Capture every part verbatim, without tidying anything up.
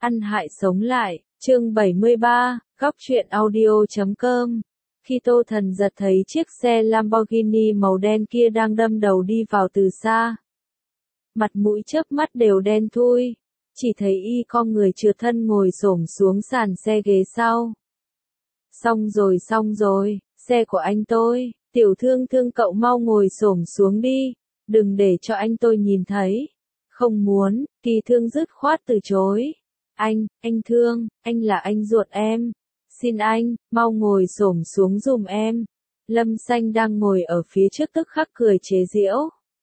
Ăn hại sống lại, chương bảy mươi ba, góc truyện audio chấm com. Khi Tô Thần Giật thấy chiếc xe Lamborghini màu đen kia đang đâm đầu đi vào từ xa, mặt mũi chớp mắt đều đen thui, chỉ thấy y con người trượt thân ngồi xổm xuống sàn xe ghế sau. Xong rồi xong rồi, xe của anh tôi, tiểu thương thương cậu mau ngồi xổm xuống đi, đừng để cho anh tôi nhìn thấy. Không muốn, Kỳ Thương dứt khoát từ chối. Anh, anh Thương, anh là anh ruột em. Xin anh, mau ngồi xổm xuống giùm em. Lâm Xanh đang ngồi ở phía trước tức khắc cười chế giễu.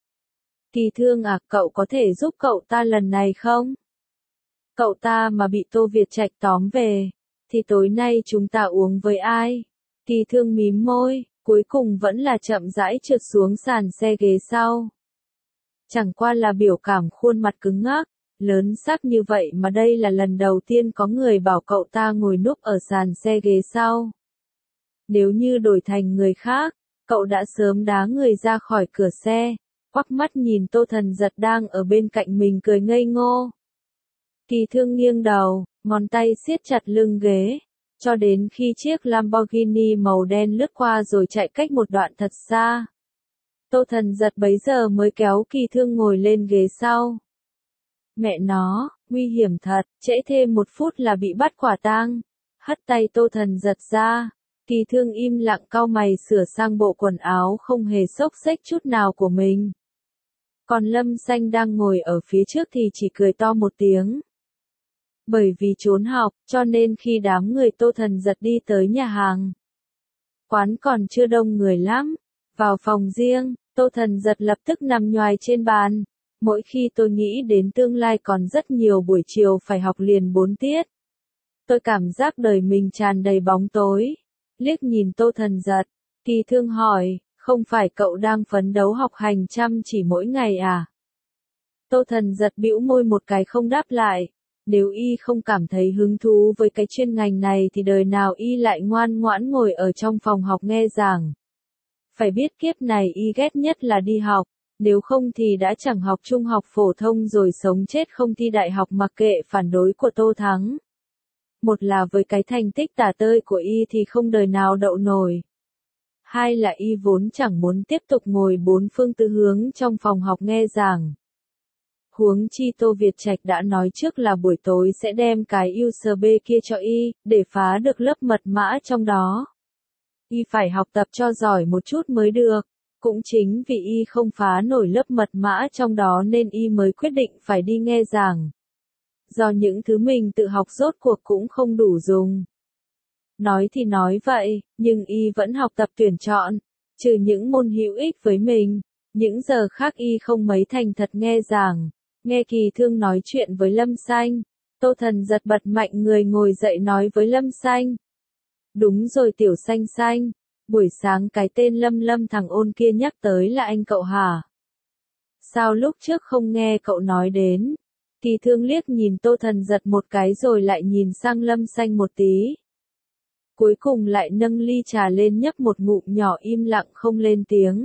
Kỳ Thương à, cậu có thể giúp cậu ta lần này không? Cậu ta mà bị Tô Việt Trạch tóm về, thì tối nay chúng ta uống với ai? Kỳ Thương mím môi, cuối cùng vẫn là chậm rãi trượt xuống sàn xe ghế sau. Chẳng qua là biểu cảm khuôn mặt cứng ngắc, lớn xác như vậy mà đây là lần đầu tiên có người bảo cậu ta ngồi núp ở sàn xe ghế sau. Nếu như đổi thành người khác, cậu đã sớm đá người ra khỏi cửa xe, quắc mắt nhìn Tô Thần Giật đang ở bên cạnh mình cười ngây ngô. Kỳ Thương nghiêng đầu, ngón tay siết chặt lưng ghế, cho đến khi chiếc Lamborghini màu đen lướt qua rồi chạy cách một đoạn thật xa. Tô Thần Giật bấy giờ mới kéo Kỳ Thương ngồi lên ghế sau. Mẹ nó, nguy hiểm thật, trễ thêm một phút là bị bắt quả tang. Hất tay Tô Thần Giật ra, Kỳ Thương im lặng cau mày sửa sang bộ quần áo không hề xốc xếch chút nào của mình. Còn Lâm Xanh đang ngồi ở phía trước thì chỉ cười to một tiếng. Bởi vì trốn học, cho nên khi đám người Tô Thần Giật đi tới nhà hàng, quán còn chưa đông người lắm. Vào phòng riêng, Tô Thần Giật lập tức nằm nhoài trên bàn. Mỗi khi tôi nghĩ đến tương lai còn rất nhiều buổi chiều phải học liền bốn tiết, tôi cảm giác đời mình tràn đầy bóng tối. Liếc nhìn Tô Thần Giật, Kỳ Thương hỏi, không phải cậu đang phấn đấu học hành chăm chỉ mỗi ngày à? Tô Thần Giật bĩu môi một cái không đáp lại. Nếu y không cảm thấy hứng thú với cái chuyên ngành này thì đời nào y lại ngoan ngoãn ngồi ở trong phòng học nghe giảng. Phải biết kiếp này y ghét nhất là đi học, nếu không thì đã chẳng học trung học phổ thông rồi sống chết không thi đại học mặc kệ phản đối của Tô Thắng. Một là với cái thành tích tả tơi của y thì không đời nào đậu nổi. Hai là y vốn chẳng muốn tiếp tục ngồi bốn phương tư hướng trong phòng học nghe giảng. Huống chi Tô Việt Trạch đã nói trước là buổi tối sẽ đem cái u ét bê kia cho y, để phá được lớp mật mã trong đó. Y phải học tập cho giỏi một chút mới được. Cũng chính vì y không phá nổi lớp mật mã trong đó nên y mới quyết định phải đi nghe giảng. Do những thứ mình tự học rốt cuộc cũng không đủ dùng. Nói thì nói vậy, nhưng y vẫn học tập tuyển chọn, trừ những môn hữu ích với mình. Những giờ khác y không mấy thành thật nghe giảng. Nghe Kỳ Thương nói chuyện với Lâm Xanh, Tô Thần Giật bật mạnh người ngồi dậy nói với Lâm Xanh. Đúng rồi Tiểu Xanh Xanh, buổi sáng cái tên Lâm Lâm thằng ôn kia nhắc tới là anh cậu hả? Sao lúc trước không nghe cậu nói đến? Kỳ Thương liếc nhìn Tô Thần Giật một cái rồi lại nhìn sang Lâm Xanh một tí. Cuối cùng lại nâng ly trà lên nhấp một ngụm nhỏ im lặng không lên tiếng.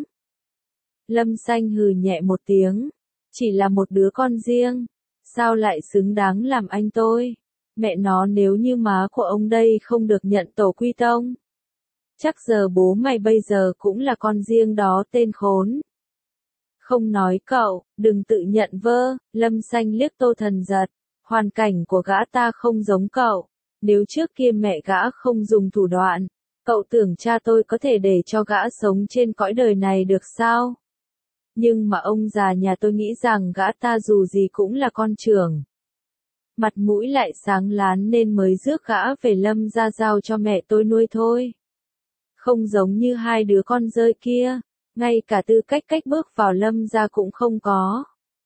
Lâm Xanh hừ nhẹ một tiếng. Chỉ là một đứa con riêng, sao lại xứng đáng làm anh tôi? Mẹ nó, nếu như má của ông đây không được nhận tổ quy tông, chắc giờ bố mày bây giờ cũng là con riêng đó tên khốn. Không nói cậu, đừng tự nhận vơ. Lâm Xanh liếc Tô Thần Giật. Hoàn cảnh của gã ta không giống cậu. Nếu trước kia mẹ gã không dùng thủ đoạn, cậu tưởng cha tôi có thể để cho gã sống trên cõi đời này được sao? Nhưng mà ông già nhà tôi nghĩ rằng gã ta dù gì cũng là con trưởng. Mặt mũi lại sáng lán nên mới rước gã về Lâm gia giao cho mẹ tôi nuôi thôi. Không giống như hai đứa con rơi kia, ngay cả tư cách cách bước vào Lâm gia cũng không có.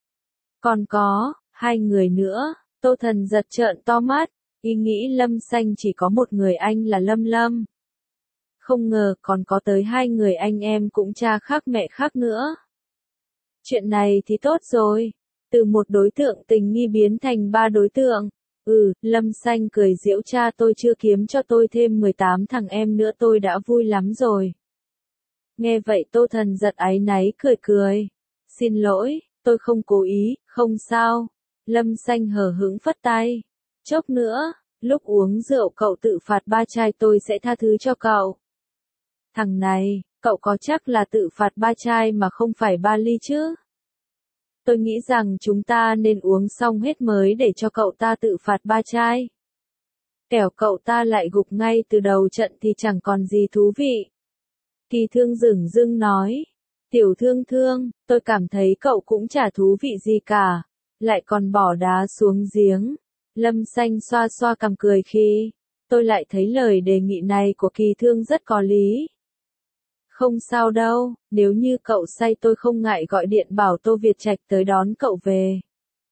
Còn có, hai người nữa. Tô Thần Giật trợn to mắt, ý nghĩ Lâm Xanh chỉ có một người anh là Lâm Lâm. Không ngờ còn có tới hai người anh em cũng cha khác mẹ khác nữa. Chuyện này thì tốt rồi, từ một đối tượng tình nghi biến thành ba đối tượng. Ừ, Lâm Xanh cười giễu, cha tôi chưa kiếm cho tôi thêm mười tám thằng em nữa tôi đã vui lắm rồi. Nghe vậy Tô Thần Giật áy náy cười cười. Xin lỗi, tôi không cố ý, không sao. Lâm Xanh hờ hững phất tay. Chốc nữa, lúc uống rượu cậu tự phạt ba chai tôi sẽ tha thứ cho cậu. Thằng này, cậu có chắc là tự phạt ba chai mà không phải ba ly chứ? Tôi nghĩ rằng chúng ta nên uống xong hết mới để cho cậu ta tự phạt ba chai. Kẻo cậu ta lại gục ngay từ đầu trận thì chẳng còn gì thú vị. Kỳ Thương dửng dưng nói. Tiểu Thương Thương, tôi cảm thấy cậu cũng chả thú vị gì cả. Lại còn bỏ đá xuống giếng. Lâm Xanh xoa xoa cằm cười khi. Tôi lại thấy lời đề nghị này của Kỳ Thương rất có lý. Không sao đâu, nếu như cậu say tôi không ngại gọi điện bảo Tô Việt Trạch tới đón cậu về.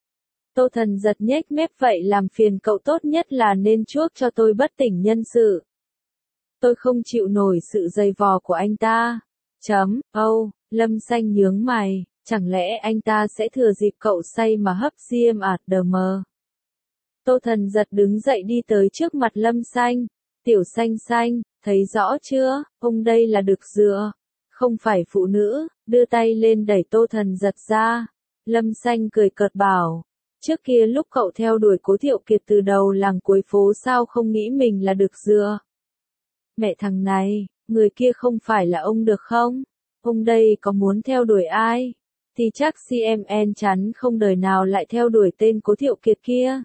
Tô Thần giật nhếch mép vậy làm phiền cậu tốt nhất là nên chuốc cho tôi bất tỉnh nhân sự. Tôi không chịu nổi sự dày vò của anh ta. Chấm, âu, Lâm Xanh nhướng mày, chẳng lẽ anh ta sẽ thừa dịp cậu say mà hấp diêm ạt đờ mờ. Tô Thần giật đứng dậy đi tới trước mặt Lâm Xanh. Tiểu Xanh Xanh, thấy rõ chưa, ông đây là đực dựa, không phải phụ nữ, đưa tay lên đẩy Tô Thần giật ra. Lâm Xanh cười cợt bảo, trước kia lúc cậu theo đuổi Cố Thiệu Kiệt từ đầu làng cuối phố sao không nghĩ mình là đực dựa. Mẹ thằng này, người kia không phải là ông được không? Ông đây có muốn theo đuổi ai? Thì chắc xê em en chắn không đời nào lại theo đuổi tên Cố Thiệu Kiệt kia.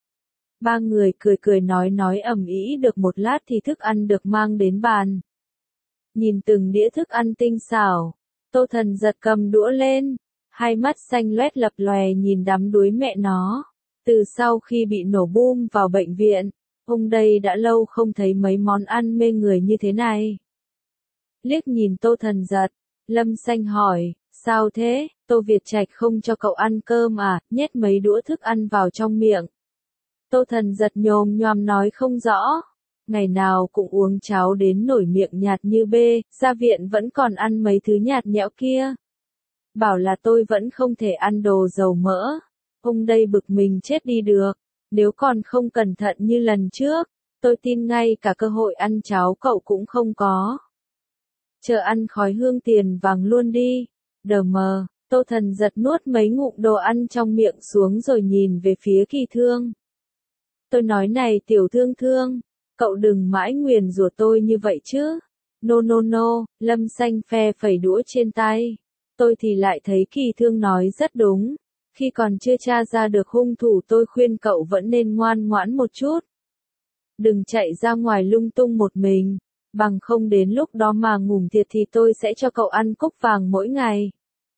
Ba người cười cười nói nói ầm ĩ được một lát thì thức ăn được mang đến bàn. Nhìn từng đĩa thức ăn tinh xảo, Tô Thần giật cầm đũa lên, hai mắt xanh loét lập lòe nhìn đắm đuối mẹ nó. Từ sau khi bị nổ bum vào bệnh viện, ông đây đã lâu không thấy mấy món ăn mê người như thế này. Liếc nhìn Tô Thần giật, Lâm Xanh hỏi, sao thế, Tô Việt Trạch không cho cậu ăn cơm à, nhét mấy đũa thức ăn vào trong miệng. Tô Thần giật nhồm nhoàm nói không rõ, ngày nào cũng uống cháo đến nổi miệng nhạt như bê, ra viện vẫn còn ăn mấy thứ nhạt nhẽo kia. Bảo là tôi vẫn không thể ăn đồ dầu mỡ, ông đây bực mình chết đi được, nếu còn không cẩn thận như lần trước, tôi tin ngay cả cơ hội ăn cháo cậu cũng không có. Chờ ăn khói hương tiền vàng luôn đi, đờ mờ, Tô Thần giật nuốt mấy ngụm đồ ăn trong miệng xuống rồi nhìn về phía Kỳ Thương. Tôi nói này Tiểu Thương Thương, cậu đừng mãi nguyền rủa tôi như vậy chứ. No no no, Lâm Xanh phe phẩy đũa trên tay. Tôi thì lại thấy Kỳ Thương nói rất đúng. Khi còn chưa tra ra được hung thủ tôi khuyên cậu vẫn nên ngoan ngoãn một chút. Đừng chạy ra ngoài lung tung một mình, bằng không đến lúc đó mà ngủm thiệt thì tôi sẽ cho cậu ăn cúc vàng mỗi ngày.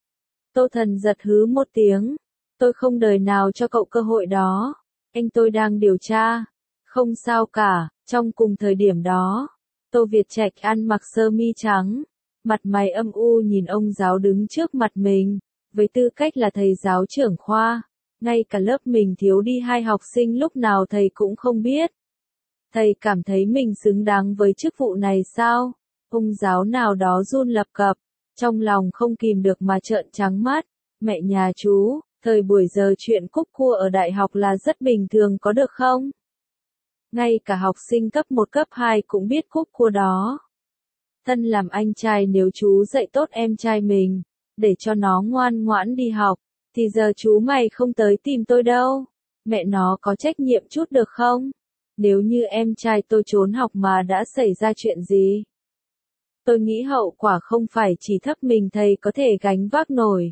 Tô Thần giật hứ một tiếng. Tôi không đời nào cho cậu cơ hội đó. Anh tôi đang điều tra. Không sao cả, trong cùng thời điểm đó, Tô Việt Trạch ăn mặc sơ mi trắng, mặt mày âm u nhìn ông giáo đứng trước mặt mình, với tư cách là thầy giáo trưởng khoa, ngay cả lớp mình thiếu đi hai học sinh lúc nào thầy cũng không biết. Thầy cảm thấy mình xứng đáng với chức vụ này sao? Ông giáo nào đó run lập cập, trong lòng không kìm được mà trợn trắng mắt, mẹ nhà chú. Thời buổi giờ chuyện cúc cua ở đại học là rất bình thường có được không? Ngay cả học sinh cấp một cấp hai cũng biết cúc cua đó. Thân làm anh trai nếu chú dạy tốt em trai mình, để cho nó ngoan ngoãn đi học, thì giờ chú mày không tới tìm tôi đâu. Mẹ nó có trách nhiệm chút được không? Nếu như em trai tôi trốn học mà đã xảy ra chuyện gì? Tôi nghĩ hậu quả không phải chỉ thấp mình thầy có thể gánh vác nổi.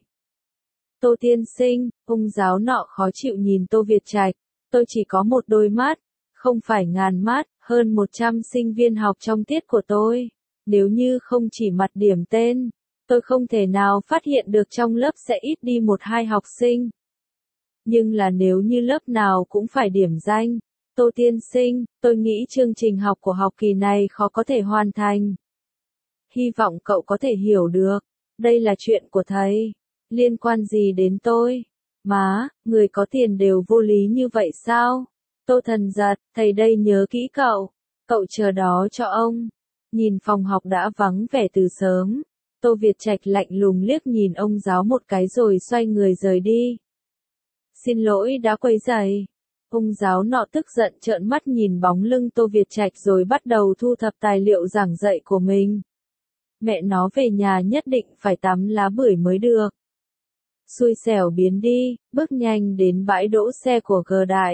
Tô tiên sinh, ông giáo nọ khó chịu nhìn Tô Việt Trạch, tôi chỉ có một đôi mắt, không phải ngàn mắt, hơn một trăm sinh viên học trong tiết của tôi. Nếu như không chỉ mặt điểm tên, tôi không thể nào phát hiện được trong lớp sẽ ít đi một hai học sinh. Nhưng là nếu như lớp nào cũng phải điểm danh, Tô tiên sinh, tôi nghĩ chương trình học của học kỳ này khó có thể hoàn thành. Hy vọng cậu có thể hiểu được, đây là chuyện của thầy. Liên quan gì đến tôi? Má, người có tiền đều vô lý như vậy sao? Tô Thần giật, thầy đây nhớ kỹ cậu. Cậu chờ đó cho ông. Nhìn phòng học đã vắng vẻ từ sớm. Tô Việt Trạch lạnh lùng liếc nhìn ông giáo một cái rồi xoay người rời đi. Xin lỗi đã quấy rầy. Ông giáo nọ tức giận trợn mắt nhìn bóng lưng Tô Việt Trạch rồi bắt đầu thu thập tài liệu giảng dạy của mình. Mẹ nó về nhà nhất định phải tắm lá bưởi mới được. Xui xẻo biến đi, bước nhanh đến bãi đỗ xe của G Đại.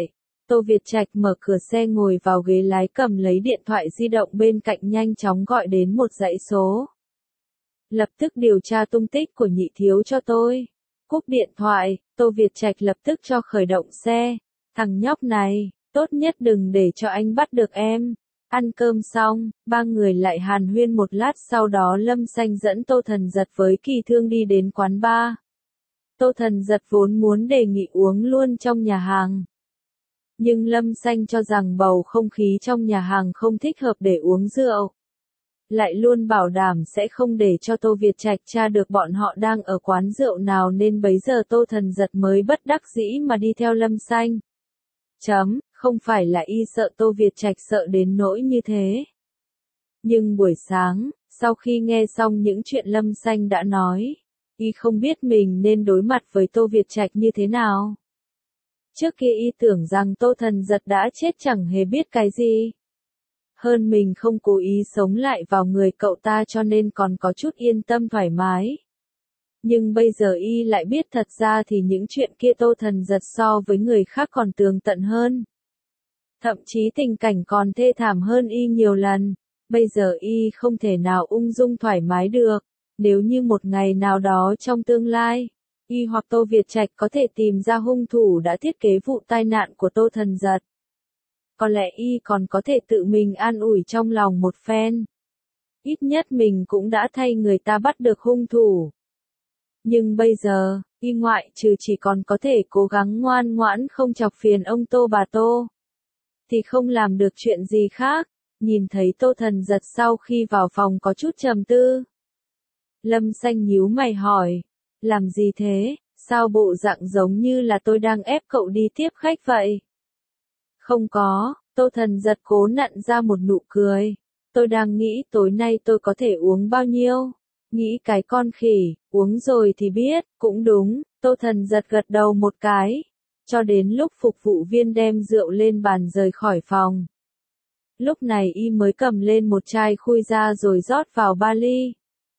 Tô Việt Trạch mở cửa xe ngồi vào ghế lái cầm lấy điện thoại di động bên cạnh nhanh chóng gọi đến một dãy số. Lập tức điều tra tung tích của nhị thiếu cho tôi. Cúp điện thoại, Tô Việt Trạch lập tức cho khởi động xe. Thằng nhóc này, tốt nhất đừng để cho anh bắt được em. Ăn cơm xong, ba người lại hàn huyên một lát, sau đó Lâm Xanh dẫn Tô Thần Giật với Kỳ Thương đi đến quán bar. Tô Thần Giật vốn muốn đề nghị uống luôn trong nhà hàng. Nhưng Lâm Xanh cho rằng bầu không khí trong nhà hàng không thích hợp để uống rượu. Lại luôn bảo đảm sẽ không để cho Tô Việt Trạch tra được bọn họ đang ở quán rượu nào, nên bấy giờ Tô Thần Giật mới bất đắc dĩ mà đi theo Lâm Xanh. Chấm, không phải là y sợ Tô Việt Trạch sợ đến nỗi như thế. Nhưng buổi sáng, sau khi nghe xong những chuyện Lâm Xanh đã nói, y không biết mình nên đối mặt với Tô Việt Trạch như thế nào. Trước kia y tưởng rằng Tô Thần Giật đã chết chẳng hề biết cái gì. Hơn mình không cố ý sống lại vào người cậu ta cho nên còn có chút yên tâm thoải mái. Nhưng bây giờ y lại biết thật ra thì những chuyện kia Tô Thần Giật so với người khác còn tường tận hơn. Thậm chí tình cảnh còn thê thảm hơn y nhiều lần. Bây giờ y không thể nào ung dung thoải mái được. Nếu như một ngày nào đó trong tương lai, y hoặc Tô Việt Trạch có thể tìm ra hung thủ đã thiết kế vụ tai nạn của Tô Thần Giật, có lẽ y còn có thể tự mình an ủi trong lòng một phen. Ít nhất mình cũng đã thay người ta bắt được hung thủ. Nhưng bây giờ, y ngoại trừ chỉ còn có thể cố gắng ngoan ngoãn không chọc phiền ông Tô bà Tô, thì không làm được chuyện gì khác. Nhìn thấy Tô Thần Giật sau khi vào phòng có chút trầm tư. Lâm Xanh nhíu mày hỏi, làm gì thế, sao bộ dạng giống như là tôi đang ép cậu đi tiếp khách vậy? Không có, Tô Thần Giật cố nặn ra một nụ cười. Tôi đang nghĩ tối nay tôi có thể uống bao nhiêu. Nghĩ cái con khỉ, uống rồi thì biết, cũng đúng, Tô Thần Giật gật đầu một cái. Cho đến lúc phục vụ viên đem rượu lên bàn rời khỏi phòng. Lúc này y mới cầm lên một chai khui ra rồi rót vào ba ly.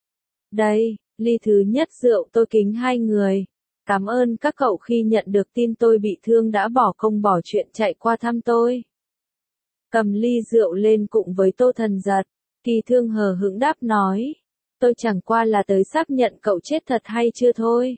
Đây, ly thứ nhất rượu tôi kính hai người. Cảm ơn các cậu khi nhận được tin tôi bị thương đã bỏ công bỏ chuyện chạy qua thăm tôi. Cầm ly rượu lên cùng với Tô Thần Giật, Kỳ Thương hờ hững đáp nói. Tôi chẳng qua là tới xác nhận cậu chết thật hay chưa thôi.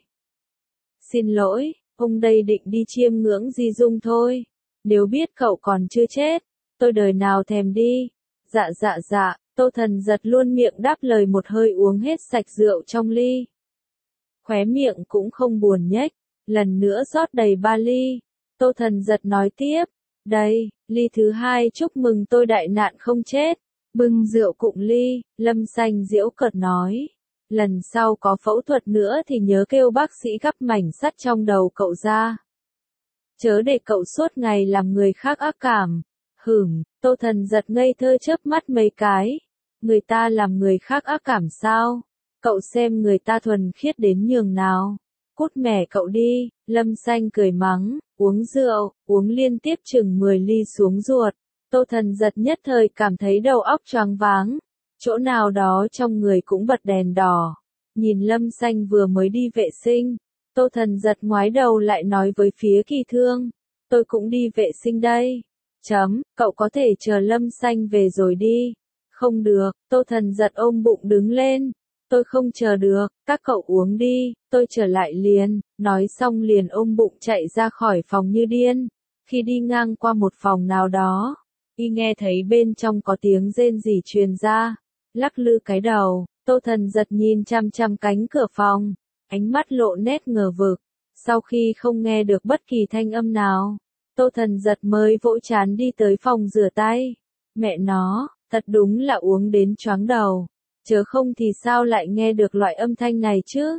Xin lỗi, ông đây định đi chiêm ngưỡng Di Dung thôi. Nếu biết cậu còn chưa chết, tôi đời nào thèm đi. Dạ dạ dạ, Tô Thần Giật luôn miệng đáp lời một hơi uống hết sạch rượu trong ly. Khóe miệng cũng không buồn nhếch, lần nữa rót đầy ba ly. Tô Thần Giật nói tiếp, đây, ly thứ hai chúc mừng tôi đại nạn không chết. Bưng rượu cụng ly, Lâm Xanh giễu cợt nói. Lần sau có phẫu thuật nữa thì nhớ kêu bác sĩ gắp mảnh sắt trong đầu cậu ra. Chớ để cậu suốt ngày làm người khác ác cảm. Hửm, Tô Thần Giật ngây thơ chớp mắt mấy cái. Người ta làm người khác ác cảm sao? Cậu xem người ta thuần khiết đến nhường nào. Cút mẻ cậu đi, Lâm Xanh cười mắng, uống rượu, uống liên tiếp chừng mười ly xuống ruột. Tô Thần Giật nhất thời cảm thấy đầu óc choáng váng. Chỗ nào đó trong người cũng bật đèn đỏ. Nhìn Lâm Xanh vừa mới đi vệ sinh. Tô Thần Giật ngoái đầu lại nói với phía Kỳ Thương. Tôi cũng đi vệ sinh đây. Chấm, cậu có thể chờ Lâm Xanh về rồi đi. Không được, Tô Thần Giật ôm bụng đứng lên. Tôi không chờ được, các cậu uống đi, tôi trở lại liền. Nói xong liền ôm bụng chạy ra khỏi phòng như điên. Khi đi ngang qua một phòng nào đó, y nghe thấy bên trong có tiếng rên rỉ truyền ra. Lắc lư cái đầu, Tô Thần Giật nhìn chăm chăm cánh cửa phòng. Ánh mắt lộ nét ngờ vực. Sau khi không nghe được bất kỳ thanh âm nào, Tô Thần Giật mới vỗ chán đi tới phòng rửa tay. Mẹ nó, thật đúng là uống đến choáng đầu. Chớ không thì sao lại nghe được loại âm thanh này chứ?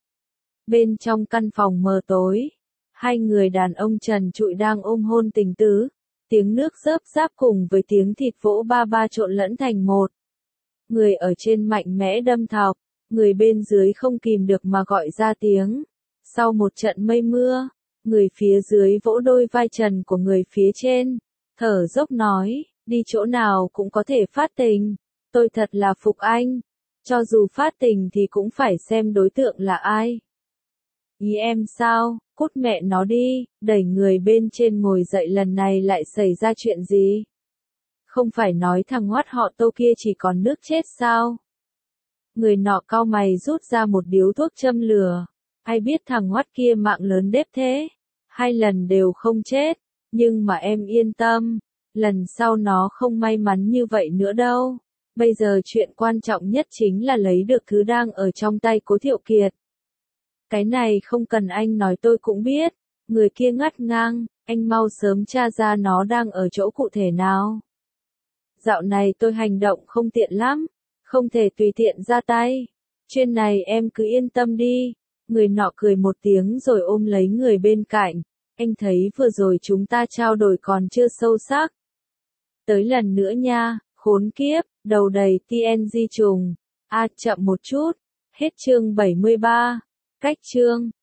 Bên trong căn phòng mờ tối, hai người đàn ông trần trụi đang ôm hôn tình tứ. Tiếng nước rớp ráp cùng với tiếng thịt vỗ ba ba trộn lẫn thành một. Người ở trên mạnh mẽ đâm thọc, người bên dưới không kìm được mà gọi ra tiếng. Sau một trận mây mưa, người phía dưới vỗ đôi vai trần của người phía trên, thở dốc nói, đi chỗ nào cũng có thể phát tình. Tôi thật là phục anh. Cho dù phát tình thì cũng phải xem đối tượng là ai. Ý em sao, Cút mẹ nó đi, đẩy người bên trên ngồi dậy lần này lại xảy ra chuyện gì? Không phải nói thằng hoắt họ Tô kia chỉ còn nước chết sao? Người nọ cau mày rút ra một điếu thuốc châm lửa. Ai biết thằng hoắt kia mạng lớn đếp thế? Hai lần đều không chết, nhưng mà em yên tâm, lần sau nó không may mắn như vậy nữa đâu. Bây giờ chuyện quan trọng nhất chính là lấy được thứ đang ở trong tay Cố Thiệu Kiệt. Cái này không cần anh nói tôi cũng biết. Người kia ngắt ngang, anh mau sớm tra ra nó đang ở chỗ cụ thể nào. Dạo này tôi hành động không tiện lắm, không thể tùy tiện ra tay. Chuyện này em cứ yên tâm đi. Người nọ cười một tiếng rồi ôm lấy người bên cạnh. Anh thấy vừa rồi chúng ta trao đổi còn chưa sâu sắc. Tới lần nữa nha, khốn kiếp, đầu đầy tê en giê trùng. À chậm một chút. Hết chương bảy mươi ba. Cách chương.